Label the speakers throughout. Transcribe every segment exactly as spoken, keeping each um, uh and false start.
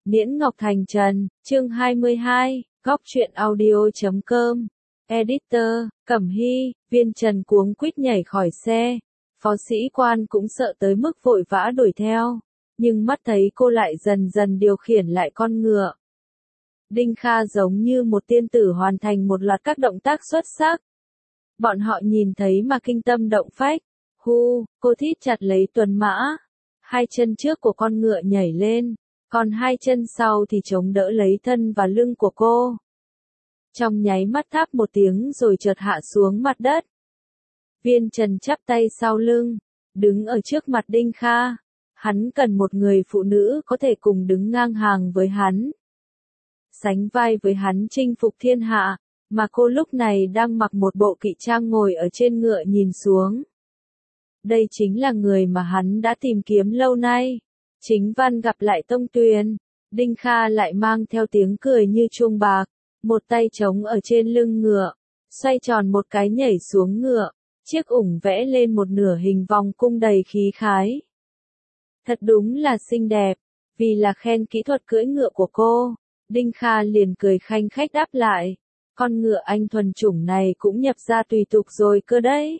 Speaker 1: Niễn Ngọc Thành Trần, chương hai mươi hai, góc truyện audio chấm com. Editor, Cẩm Hy, Viên Trần cuống quýt nhảy khỏi xe. Phó sĩ quan cũng sợ tới mức vội vã đuổi theo, nhưng mắt thấy cô lại dần dần điều khiển lại con ngựa. Đinh Kha giống như một tiên tử hoàn thành một loạt các động tác xuất sắc. Bọn họ nhìn thấy mà kinh tâm động phách. Hu, cô thít chặt lấy tuần mã. Hai chân trước của con ngựa nhảy lên, còn hai chân sau thì chống đỡ lấy thân và lưng của cô. Trong nháy mắt tháp một tiếng rồi chợt hạ xuống mặt đất. Viên Trần chắp tay sau lưng, đứng ở trước mặt Đinh Kha. Hắn cần một người phụ nữ có thể cùng đứng ngang hàng với hắn, sánh vai với hắn chinh phục thiên hạ, mà cô lúc này đang mặc một bộ kỵ trang ngồi ở trên ngựa nhìn xuống. Đây chính là người mà hắn đã tìm kiếm lâu nay. Chính văn gặp lại Tông Tuyền, Đinh Kha lại mang theo tiếng cười như chuông bạc, một tay trống ở trên lưng ngựa, xoay tròn một cái nhảy xuống ngựa, chiếc ủng vẽ lên một nửa hình vòng cung đầy khí khái. Thật đúng là xinh đẹp, vì là khen kỹ thuật cưỡi ngựa của cô, Đinh Kha liền cười khanh khách đáp lại, con ngựa anh thuần chủng này cũng nhập ra tùy tục rồi cơ đấy.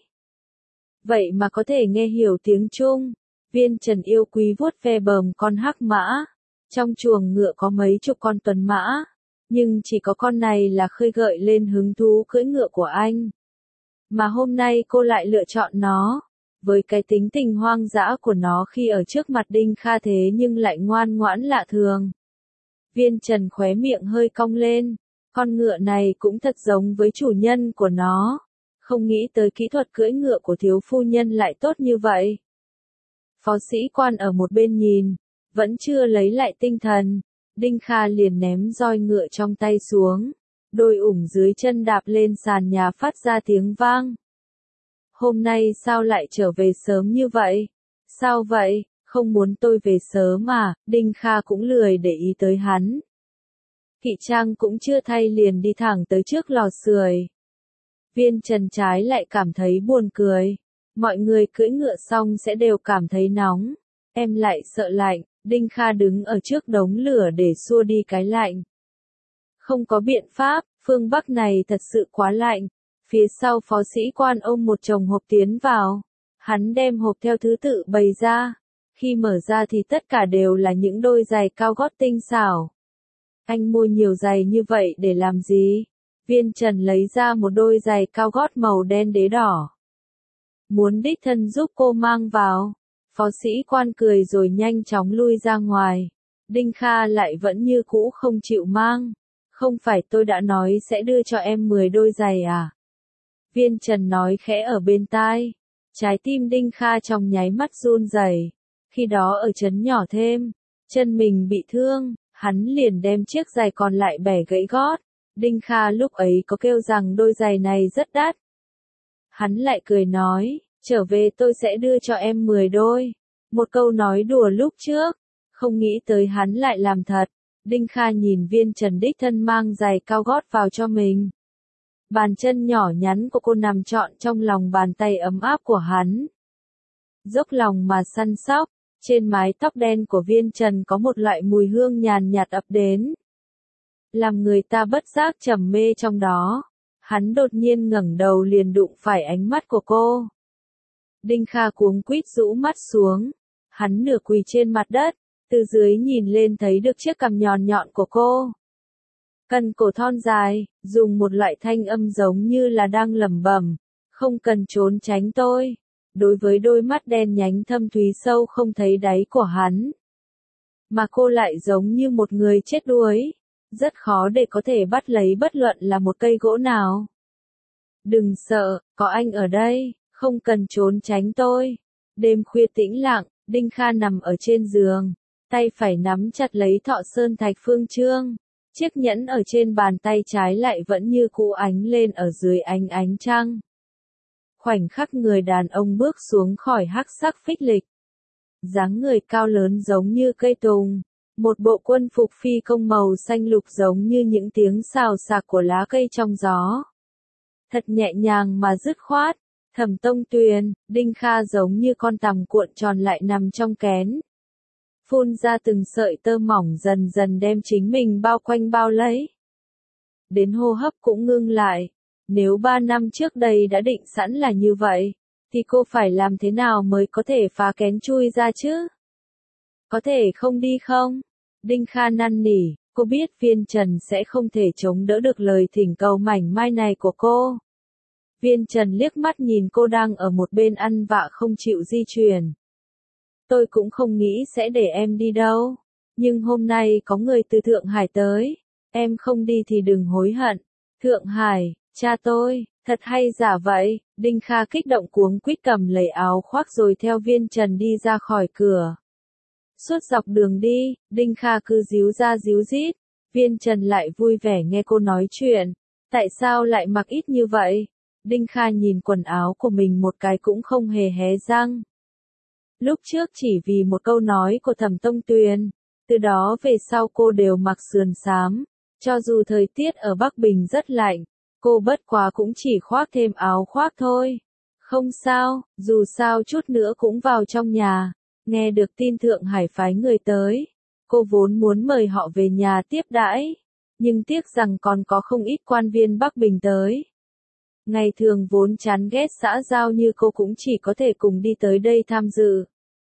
Speaker 1: Vậy mà có thể nghe hiểu tiếng Trung. Viên Trần yêu quý vuốt ve bờm con hắc mã. Trong chuồng ngựa có mấy chục con tuần mã, nhưng chỉ có con này là khơi gợi lên hứng thú cưỡi ngựa của anh. Mà hôm nay cô lại lựa chọn nó, với cái tính tình hoang dã của nó khi ở trước mặt Đinh Kha thế nhưng lại ngoan ngoãn lạ thường. Viên Trần khóe miệng hơi cong lên, con ngựa này cũng thật giống với chủ nhân của nó. Không nghĩ tới kỹ thuật cưỡi ngựa của thiếu phu nhân lại tốt như vậy. Phó sĩ quan ở một bên nhìn, vẫn chưa lấy lại tinh thần, Đinh Kha liền ném roi ngựa trong tay xuống, đôi ủng dưới chân đạp lên sàn nhà phát ra tiếng vang. Hôm nay sao lại trở về sớm như vậy? Sao vậy, không muốn tôi về sớm mà, Đinh Kha cũng lười để ý tới hắn. Kỵ trang cũng chưa thay liền đi thẳng tới trước lò sưởi. Viên Trần trái lại cảm thấy buồn cười. Mọi người cưỡi ngựa xong sẽ đều cảm thấy nóng. Em lại sợ lạnh, Đinh Kha đứng ở trước đống lửa để xua đi cái lạnh. Không có biện pháp, phương Bắc này thật sự quá lạnh. Phía sau phó sĩ quan ôm một chồng hộp tiến vào. Hắn đem hộp theo thứ tự bày ra. Khi mở ra thì tất cả đều là những đôi giày cao gót tinh xảo. Anh mua nhiều giày như vậy để làm gì? Viên Trần lấy ra một đôi giày cao gót màu đen đế đỏ. Muốn đích thân giúp cô mang vào. Phó sĩ quan cười rồi nhanh chóng lui ra ngoài. Đinh Kha lại vẫn như cũ không chịu mang. Không phải tôi đã nói sẽ đưa cho em mười đôi giày à? Viên Trần nói khẽ ở bên tai. Trái tim Đinh Kha trong nháy mắt run rẩy. Khi đó ở trấn nhỏ thêm, chân mình bị thương, hắn liền đem chiếc giày còn lại bẻ gãy gót. Đinh Kha lúc ấy có kêu rằng đôi giày này rất đắt. Hắn lại cười nói, trở về tôi sẽ đưa cho em mười đôi. Một câu nói đùa lúc trước, không nghĩ tới hắn lại làm thật. Đinh Kha nhìn Viên Trần đích thân mang giày cao gót vào cho mình. Bàn chân nhỏ nhắn của cô nằm trọn trong lòng bàn tay ấm áp của hắn. Dốc lòng mà săn sóc, trên mái tóc đen của Viên Trần có một loại mùi hương nhàn nhạt ập đến. Làm người ta bất giác trầm mê trong đó. Hắn đột nhiên ngẩng đầu liền đụng phải ánh mắt của cô. Đinh Kha cuống quýt rũ mắt xuống. Hắn nửa quỳ trên mặt đất, từ dưới nhìn lên thấy được chiếc cằm nhọn nhọn của cô. Cần cổ thon dài, dùng một loại thanh âm giống như là đang lẩm bẩm, không cần trốn tránh tôi. Đối với đôi mắt đen nhánh thâm thúy sâu không thấy đáy của hắn. Mà cô lại giống như một người chết đuối. Rất khó để có thể bắt lấy bất luận là một cây gỗ nào. Đừng sợ, có anh ở đây, không cần trốn tránh tôi. Đêm khuya tĩnh lặng, Đinh Kha nằm ở trên giường, tay phải nắm chặt lấy thọ sơn thạch phương chương. Chiếc nhẫn ở trên bàn tay trái lại vẫn như cũ ánh lên ở dưới ánh ánh trăng. Khoảnh khắc người đàn ông bước xuống khỏi hắc sắc phích lịch. Dáng người cao lớn giống như cây tùng. Một bộ quân phục phi công màu xanh lục giống như những tiếng xào xạc của lá cây trong gió. Thật nhẹ nhàng mà dứt khoát. Thẩm Tông Tuyền, Đinh Kha giống như con tằm cuộn tròn lại nằm trong kén. phun ra từng sợi tơ mỏng dần dần đem chính mình bao quanh bao lấy. Đến hô hấp cũng ngưng lại. Nếu ba năm trước đây đã định sẵn là như vậy, thì cô phải làm thế nào mới có thể phá kén chui ra chứ? Có thể không đi không? Đinh Kha năn nỉ, cô biết Viên Trần sẽ không thể chống đỡ được lời thỉnh cầu mảnh mai này của cô. Viên Trần liếc mắt nhìn cô đang ở một bên ăn vạ không chịu di chuyển. Tôi cũng không nghĩ sẽ để em đi đâu. Nhưng hôm nay có người từ Thượng Hải tới. Em không đi thì đừng hối hận. Thượng Hải, cha tôi, thật hay giả vậy. Đinh Kha kích động cuống quýt cầm lấy áo khoác rồi theo Viên Trần đi ra khỏi cửa. Suốt dọc đường đi, Đinh Kha cứ díu ra díu dít. Viên Trần lại vui vẻ nghe cô nói chuyện. Tại sao lại mặc ít như vậy? Đinh Kha nhìn quần áo của mình một cái cũng không hề hé răng. Lúc trước chỉ vì một câu nói của Thẩm Tông Tuyền, từ đó về sau cô đều mặc sườn xám. Cho dù thời tiết ở Bắc Bình rất lạnh, cô bất quá cũng chỉ khoác thêm áo khoác thôi. Không sao, dù sao chút nữa cũng vào trong nhà. Nghe được tin Thượng Hải phái người tới, cô vốn muốn mời họ về nhà tiếp đãi, nhưng tiếc rằng còn có không ít quan viên Bắc Bình tới. Ngày thường vốn chán ghét xã giao như cô cũng chỉ có thể cùng đi tới đây tham dự.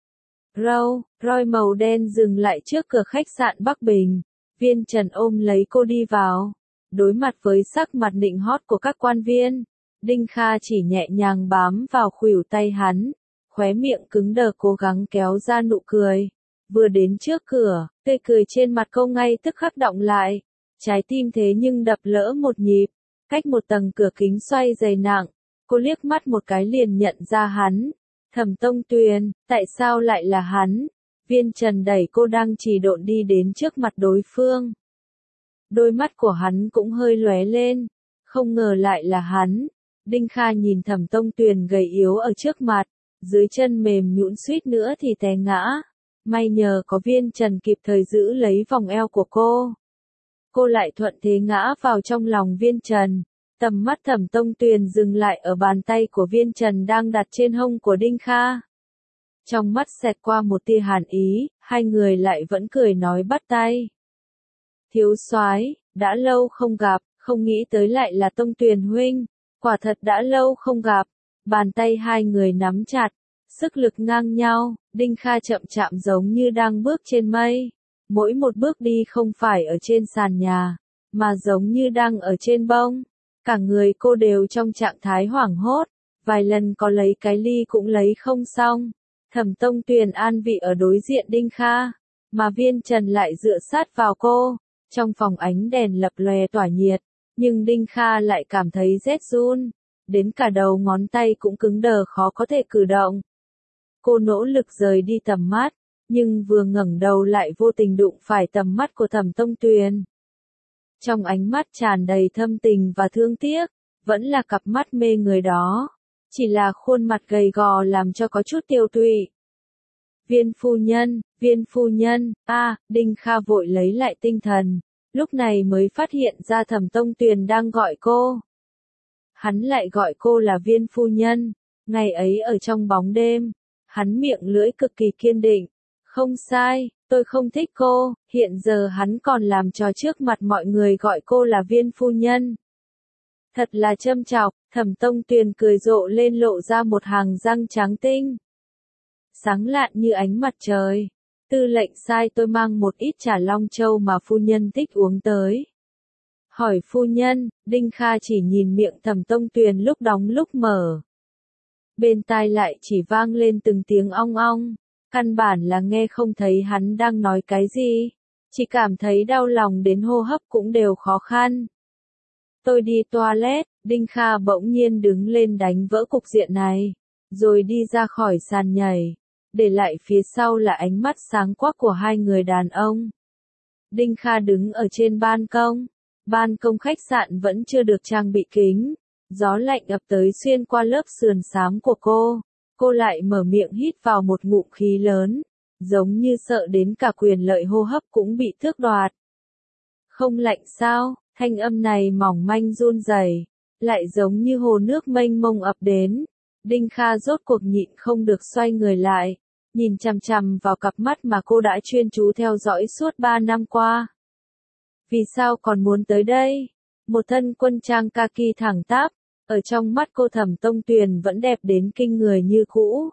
Speaker 1: Rolls Royce màu đen dừng lại trước cửa khách sạn Bắc Bình. Viên Trần ôm lấy cô đi vào. Đối mặt với sắc mặt nịnh hót của các quan viên, Đinh Kha chỉ nhẹ nhàng bám vào khuỷu tay hắn, khóe miệng cứng đờ cố gắng kéo ra nụ cười. Vừa đến trước cửa, tươi cười trên mặt cô ngay tức khắc đọng lại. Trái tim thế nhưng đập lỡ một nhịp. Cách một tầng cửa kính xoay dày nặng, cô liếc mắt một cái liền nhận ra hắn. Thẩm Tông Tuyền, tại sao lại là hắn? Viên Trần đẩy cô đang trì độn đi đến trước mặt đối phương. Đôi mắt của hắn cũng hơi lóe lên, không ngờ lại là hắn. Đinh Kha nhìn Thẩm Tông Tuyền gầy yếu ở trước mặt, dưới chân mềm nhũn suýt nữa thì té ngã. May nhờ có Viên Trần kịp thời giữ lấy vòng eo của cô. Cô lại thuận thế ngã vào trong lòng Viên Trần. Tầm mắt Thẩm Tông Tuyền dừng lại ở bàn tay của Viên Trần đang đặt trên hông của Đinh Kha. Trong mắt xẹt qua một tia hàn ý, hai người lại vẫn cười nói bắt tay. Thiếu soái, đã lâu không gặp, không nghĩ tới lại là Tông Tuyền huynh, quả thật đã lâu không gặp. Bàn tay hai người nắm chặt, sức lực ngang nhau, Đinh Kha chậm chạm giống như đang bước trên mây. Mỗi một bước đi không phải ở trên sàn nhà, mà giống như đang ở trên bông. Cả người cô đều trong trạng thái hoảng hốt, vài lần có lấy cái ly cũng lấy không xong. Thẩm Tông Tuyền an vị ở đối diện Đinh Kha, mà Viên Trần lại dựa sát vào cô. Trong phòng ánh đèn lập lòe tỏa nhiệt, nhưng Đinh Kha lại cảm thấy rét run, đến cả đầu ngón tay cũng cứng đờ khó có thể cử động. Cô nỗ lực rời đi tầm mắt, nhưng vừa ngẩng đầu lại vô tình đụng phải tầm mắt của Thẩm Tông Tuyền. Trong ánh mắt tràn đầy thâm tình và thương tiếc, vẫn là cặp mắt mê người đó, chỉ là khuôn mặt gầy gò làm cho có chút tiêu tụy. Viên phu nhân, viên phu nhân, a, à, Đinh Kha vội lấy lại tinh thần, lúc này mới phát hiện ra Thẩm Tông Tuyền đang gọi cô. Hắn lại gọi cô là viên phu nhân, ngày ấy ở trong bóng đêm, hắn miệng lưỡi cực kỳ kiên định. Không sai, tôi không thích cô, hiện giờ hắn còn làm trò trước mặt mọi người gọi cô là viên phu nhân. Thật là châm chọc, Thẩm Tông Tuyền cười rộ lên lộ ra một hàng răng trắng tinh. Sáng lạn như ánh mặt trời. Tư lệnh sai tôi mang một ít trà Long Châu mà phu nhân thích uống tới. Hỏi phu nhân, Đinh Kha chỉ nhìn miệng Thẩm Tông Tuyền lúc đóng lúc mở. Bên tai lại chỉ vang lên từng tiếng ong ong. Căn bản là nghe không thấy hắn đang nói cái gì, chỉ cảm thấy đau lòng đến hô hấp cũng đều khó khăn. Tôi đi toilet, Đinh Kha bỗng nhiên đứng lên đánh vỡ cục diện này, rồi đi ra khỏi sàn nhảy, để lại phía sau là ánh mắt sáng quắc của hai người đàn ông. Đinh Kha đứng ở trên ban công, ban công khách sạn vẫn chưa được trang bị kính, gió lạnh ập tới xuyên qua lớp sườn xám của cô. Cô lại mở miệng hít vào một ngụm khí lớn, giống như sợ đến cả quyền lợi hô hấp cũng bị tước đoạt. Không lạnh sao, thanh âm này mỏng manh run rẩy, lại giống như hồ nước mênh mông ập đến. Đinh Kha rốt cuộc nhịn không được xoay người lại, nhìn chằm chằm vào cặp mắt mà cô đã chuyên chú theo dõi suốt ba năm qua. Vì sao còn muốn tới đây? Một thân quân trang kaki thẳng tắp, ở trong mắt cô Thẩm Tông Tuyền vẫn đẹp đến kinh người như cũ.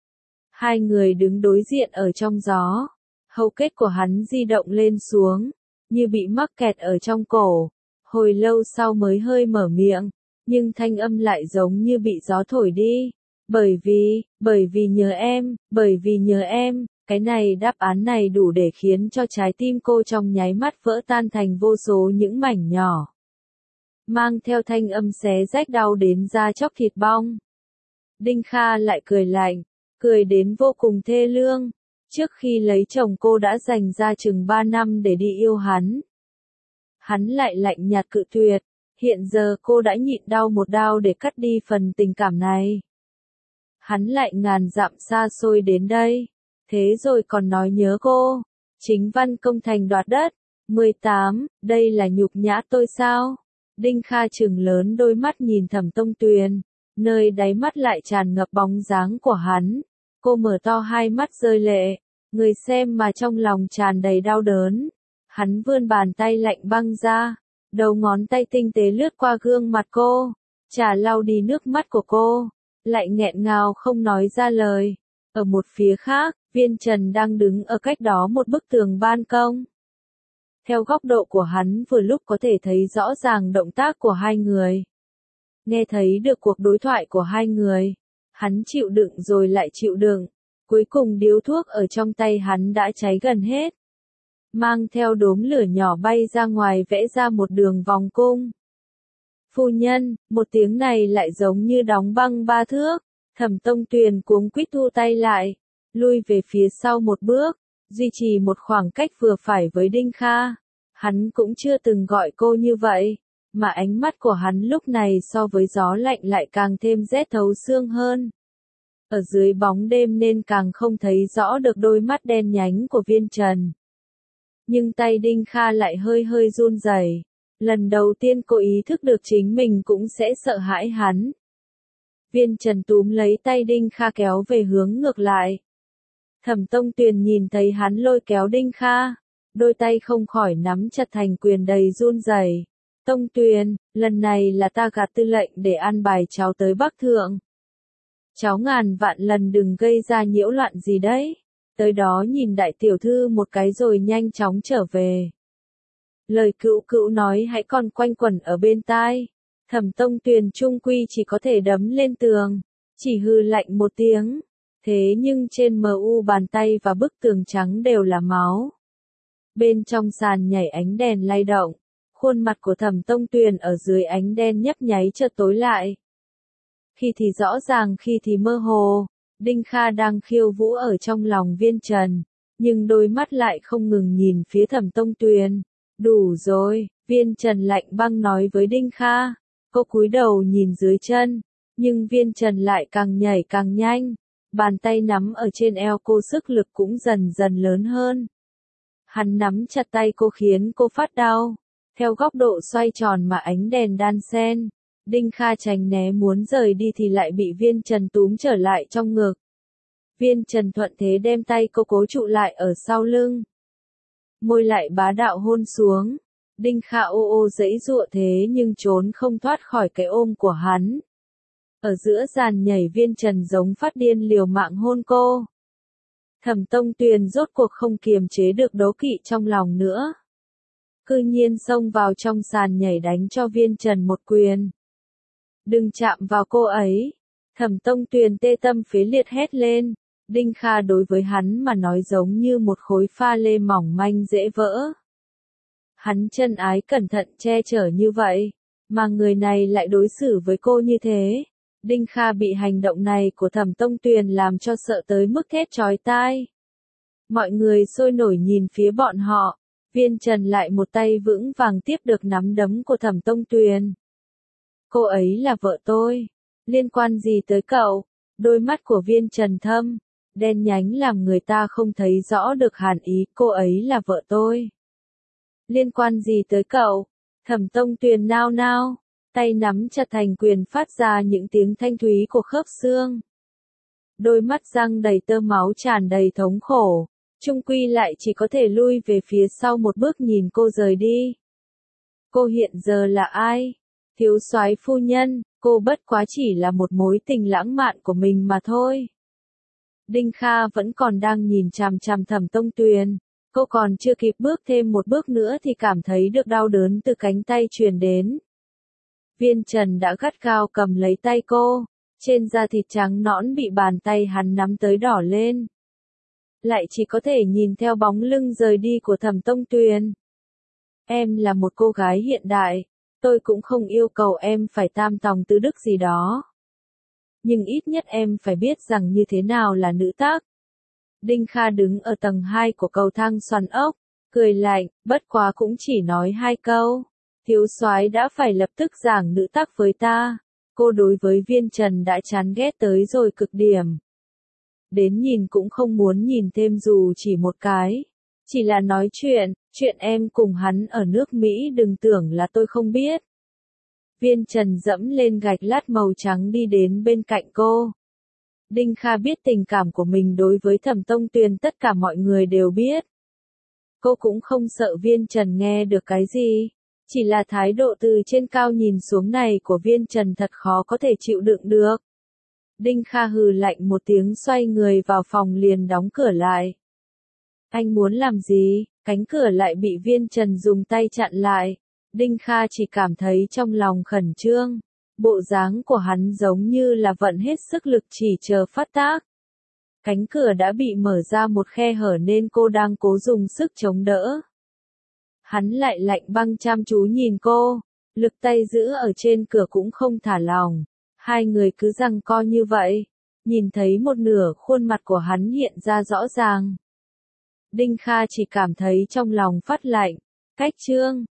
Speaker 1: Hai người đứng đối diện ở trong gió, hầu kết của hắn di động lên xuống, như bị mắc kẹt ở trong cổ, hồi lâu sau mới hơi mở miệng, nhưng thanh âm lại giống như bị gió thổi đi. Bởi vì, bởi vì nhớ em, bởi vì nhớ em, cái này đáp án này đủ để khiến cho trái tim cô trong nháy mắt vỡ tan thành vô số những mảnh nhỏ. Mang theo thanh âm xé rách đau đến da chóc thịt bong. Đinh Kha lại cười lạnh, cười đến vô cùng thê lương. Trước khi lấy chồng cô đã dành ra chừng ba năm để đi yêu hắn. Hắn lại lạnh nhạt cự tuyệt, hiện giờ cô đã nhịn đau một đau để cắt đi phần tình cảm này. Hắn lại ngàn dặm xa xôi đến đây, thế rồi còn nói nhớ cô. Chính văn công thành đoạt đất. mười tám, đây là nhục nhã tôi sao? Đinh Kha trừng lớn đôi mắt nhìn Thẩm Tông Tuyền, nơi đáy mắt lại tràn ngập bóng dáng của hắn. Cô mở to hai mắt rơi lệ, người xem mà trong lòng tràn đầy đau đớn. Hắn vươn bàn tay lạnh băng ra, đầu ngón tay tinh tế lướt qua gương mặt cô, chà lau đi nước mắt của cô, lại nghẹn ngào không nói ra lời. Ở một phía khác, Viên Trần đang đứng ở cách đó một bức tường ban công. Theo góc độ của hắn vừa lúc có thể thấy rõ ràng động tác của hai người. Nghe thấy được cuộc đối thoại của hai người. Hắn chịu đựng rồi lại chịu đựng. Cuối cùng điếu thuốc ở trong tay hắn đã cháy gần hết. Mang theo đốm lửa nhỏ bay ra ngoài vẽ ra một đường vòng cung. Phu nhân, một tiếng này lại giống như đóng băng ba thước. Thẩm Tông Tuyền cuống quýt thu tay lại, lui về phía sau một bước, duy trì một khoảng cách vừa phải với Đinh Kha. Hắn cũng chưa từng gọi cô như vậy, mà ánh mắt của hắn lúc này so với gió lạnh lại càng thêm rét thấu xương hơn. Ở dưới bóng đêm nên càng không thấy rõ được đôi mắt đen nhánh của Viên Trần. Nhưng tay Đinh Kha lại hơi hơi run rẩy. Lần đầu tiên cô ý thức được chính mình cũng sẽ sợ hãi hắn. Viên Trần túm lấy tay Đinh Kha kéo về hướng ngược lại. Thẩm Tông Tuyền nhìn thấy hắn lôi kéo Đinh Kha, đôi tay không khỏi nắm chặt thành quyền đầy run rẩy. Tông Tuyền, lần này là ta gạt tư lệnh để an bài cháu tới Bắc Thượng. Cháu ngàn vạn lần đừng gây ra nhiễu loạn gì đấy. Tới đó nhìn đại tiểu thư một cái rồi nhanh chóng trở về. Lời cữu cữu nói hãy còn quanh quẩn ở bên tai. Thẩm Tông Tuyền trung quy chỉ có thể đấm lên tường, chỉ hừ lạnh một tiếng. Thế nhưng trên mờ u bàn tay và bức tường trắng đều là máu. Bên trong sàn nhảy ánh đèn lay động, khuôn mặt của Thẩm Tông Tuyền ở dưới ánh đen nhấp nháy chợt tối lại. Khi thì rõ ràng khi thì mơ hồ, Đinh Kha đang khiêu vũ ở trong lòng Viên Trần, nhưng đôi mắt lại không ngừng nhìn phía Thẩm Tông Tuyền. Đủ rồi, Viên Trần lạnh băng nói với Đinh Kha. Cô cúi đầu nhìn dưới chân, nhưng Viên Trần lại càng nhảy càng nhanh. Bàn tay nắm ở trên eo cô sức lực cũng dần dần lớn hơn. Hắn nắm chặt tay cô khiến cô phát đau. Theo góc độ xoay tròn mà ánh đèn đan xen, Đinh Kha tránh né muốn rời đi thì lại bị Viên Trần túm trở lại trong ngực. Viên Trần thuận thế đem tay cô cố trụ lại ở sau lưng. Môi lại bá đạo hôn xuống. Đinh Kha ô ô giãy giụa thế nhưng trốn không thoát khỏi cái ôm của hắn. Ở giữa dàn nhảy Viên Trần giống phát điên liều mạng hôn cô. Thẩm Tông Tuyền rốt cuộc không kiềm chế được đố kỵ trong lòng nữa. Cư nhiên xông vào trong sàn nhảy đánh cho Viên Trần một quyền. Đừng chạm vào cô ấy. Thẩm Tông Tuyền tê tâm phế liệt hét lên. Đinh Kha đối với hắn mà nói giống như một khối pha lê mỏng manh dễ vỡ. Hắn chân ái cẩn thận che chở như vậy, mà người này lại đối xử với cô như thế. Đinh Kha bị hành động này của Thẩm Tông Tuyền làm cho sợ tới mức thét chói tai. Mọi người sôi nổi nhìn phía bọn họ, Viên Trần lại một tay vững vàng tiếp được nắm đấm của Thẩm Tông Tuyền. Cô ấy là vợ tôi, liên quan gì tới cậu? Đôi mắt của Viên Trần thâm, đen nhánh làm người ta không thấy rõ được hàn ý. Cô ấy là vợ tôi. Liên quan gì tới cậu? Thẩm Tông Tuyền nao nao, tay nắm chặt thành quyền phát ra những tiếng thanh thúy của khớp xương. đôi mắt răng đầy tơ máu tràn đầy thống khổ, chung quy lại chỉ có thể lui về phía sau một bước nhìn cô rời đi. Cô hiện giờ là ai? Thiếu soái phu nhân, cô bất quá chỉ là một mối tình lãng mạn của mình mà thôi. Đinh Kha vẫn còn đang nhìn chằm chằm Thẩm Tông Tuyền, cô còn chưa kịp bước thêm một bước nữa thì cảm thấy được đau đớn từ cánh tay truyền đến. Viên Trần đã gắt gao cầm lấy tay cô, trên da thịt trắng nõn bị bàn tay hắn nắm tới đỏ lên. Lại chỉ có thể nhìn theo bóng lưng rời đi của Thẩm Tông Tuyền. Em là một cô gái hiện đại, tôi cũng không yêu cầu em phải tam tòng tứ đức gì đó. Nhưng ít nhất em phải biết rằng như thế nào là nữ tác. Đinh Kha đứng ở tầng hai của cầu thang xoắn ốc, cười lạnh, bất quá cũng chỉ nói hai câu. Thiếu soái đã phải lập tức giảng nữ tác với ta. Cô đối với Viên Trần đã chán ghét tới rồi cực điểm. Đến nhìn cũng không muốn nhìn thêm dù chỉ một cái. Chỉ là nói chuyện, chuyện em cùng hắn ở nước Mỹ đừng tưởng là tôi không biết. Viên Trần dẫm lên gạch lát màu trắng đi đến bên cạnh cô. Đinh Kha biết tình cảm của mình đối với Thẩm Tông Tuyền tất cả mọi người đều biết. Cô cũng không sợ Viên Trần nghe được cái gì. Chỉ là thái độ từ trên cao nhìn xuống này của Viên Trần thật khó có thể chịu đựng được. Đinh Kha hừ lạnh một tiếng xoay người vào phòng liền đóng cửa lại. Anh muốn làm gì? Cánh cửa lại bị Viên Trần dùng tay chặn lại. Đinh Kha chỉ cảm thấy trong lòng khẩn trương. Bộ dáng của hắn giống như là vận hết sức lực chỉ chờ phát tác. Cánh cửa đã bị mở ra một khe hở nên cô đang cố dùng sức chống đỡ. Hắn lại lạnh băng chăm chú nhìn cô, lực tay giữ ở trên cửa cũng không thả lỏng. Hai người cứ giằng co như vậy, nhìn thấy một nửa khuôn mặt của hắn hiện ra rõ ràng. Đinh Kha chỉ cảm thấy trong lòng phát lạnh, cách trương,